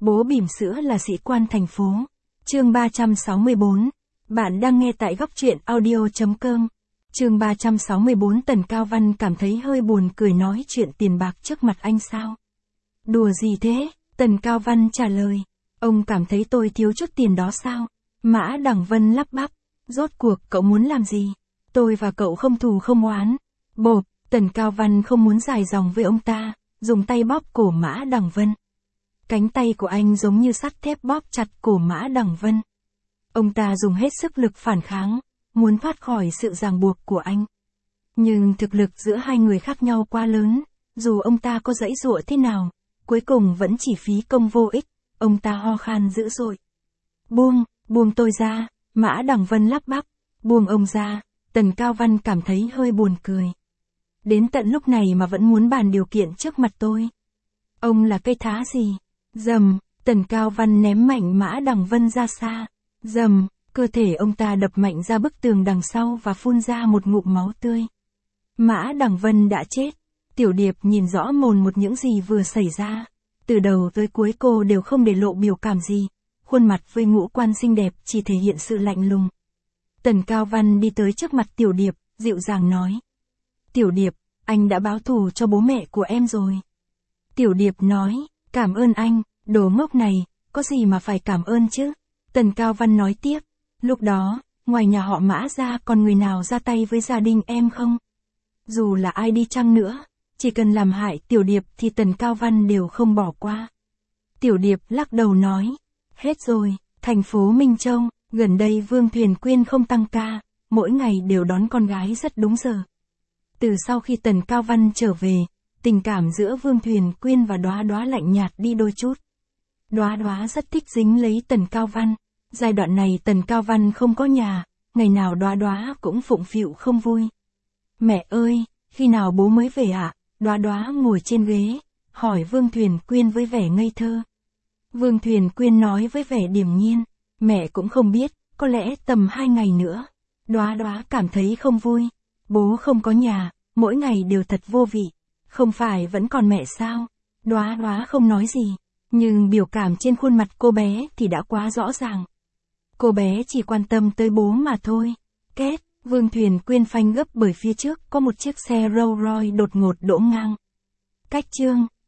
Bố bỉm sữa là sĩ quan thành phố. Chương 364. Bạn đang nghe tại góc truyện audio.com. Chương 364. Tần Cao Văn cảm thấy hơi buồn cười nói chuyện tiền bạc trước mặt anh sao? Đùa gì thế? Tần Cao Văn trả lời. Ông cảm thấy tôi thiếu chút tiền đó sao? Mã Đằng Vân lắp bắp. Rốt cuộc cậu muốn làm gì? Tôi và cậu không thù không oán. Bộp, Tần Cao Văn không muốn dài dòng với ông ta, dùng tay bóp cổ Mã Đằng Vân. Cánh tay của anh giống như sắt thép bóp chặt cổ Mã Đằng Vân. Ông ta dùng hết sức lực phản kháng, muốn thoát khỏi sự ràng buộc của anh. Nhưng thực lực giữa hai người khác nhau quá lớn, dù ông ta có giãy giụa thế nào, cuối cùng vẫn chỉ phí công vô ích, ông ta ho khan dữ dội. Buông tôi ra, Mã Đằng Vân lắp bắp, buông ông ra. Tần Cao Văn cảm thấy hơi buồn cười. Đến tận lúc này mà vẫn muốn bàn điều kiện trước mặt tôi. Ông là cây thá gì? Dầm, Tần Cao Văn ném mạnh Mã Đằng Vân ra xa. Dầm, cơ thể ông ta đập mạnh ra bức tường đằng sau và phun ra một ngụm máu tươi. Mã Đằng Vân đã chết. Tiểu Điệp nhìn rõ mồn một những gì vừa xảy ra. Từ đầu tới cuối cô đều không để lộ biểu cảm gì. Khuôn mặt với ngũ quan xinh đẹp chỉ thể hiện sự lạnh lùng. Tần Cao Văn đi tới trước mặt Tiểu Điệp, dịu dàng nói. Tiểu Điệp, anh đã báo thù cho bố mẹ của em rồi. Tiểu Điệp nói, cảm ơn anh, đồ ngốc này, có gì mà phải cảm ơn chứ. Tần Cao Văn nói tiếp, lúc đó, ngoài nhà họ Mã ra còn người nào ra tay với gia đình em không? Dù là ai đi chăng nữa, chỉ cần làm hại Tiểu Điệp thì Tần Cao Văn đều không bỏ qua. Tiểu Điệp lắc đầu nói, hết rồi, thành phố Minh Châu, gần đây Vương Thuyền Quyên không tăng ca, mỗi ngày đều đón con gái rất đúng giờ. Từ sau khi Tần Cao Văn trở về, tình cảm giữa Vương Thuyền Quyên và Đóa Đóa lạnh nhạt đi đôi chút. Đóa Đóa rất thích dính lấy Tần Cao Văn. Giai đoạn này Tần Cao Văn không có nhà, ngày nào Đóa Đóa cũng phụng phịu không vui. Mẹ ơi, khi nào bố mới về ạ? Đóa Đóa ngồi trên ghế, hỏi Vương Thuyền Quyên với vẻ ngây thơ. Vương Thuyền Quyên nói với vẻ điềm nhiên, mẹ cũng không biết, có lẽ tầm 2 ngày nữa. Đóa Đóa cảm thấy không vui. Bố không có nhà, mỗi ngày đều thật vô vị. Không phải vẫn còn mẹ sao? Đóa Đóa không nói gì, nhưng biểu cảm trên khuôn mặt cô bé thì đã quá rõ ràng. Cô bé chỉ quan tâm tới bố mà thôi. Két, Vương Thuyền Quyên phanh gấp bởi phía trước có một chiếc xe Rolls Royce đột ngột đỗ ngang. Cách chương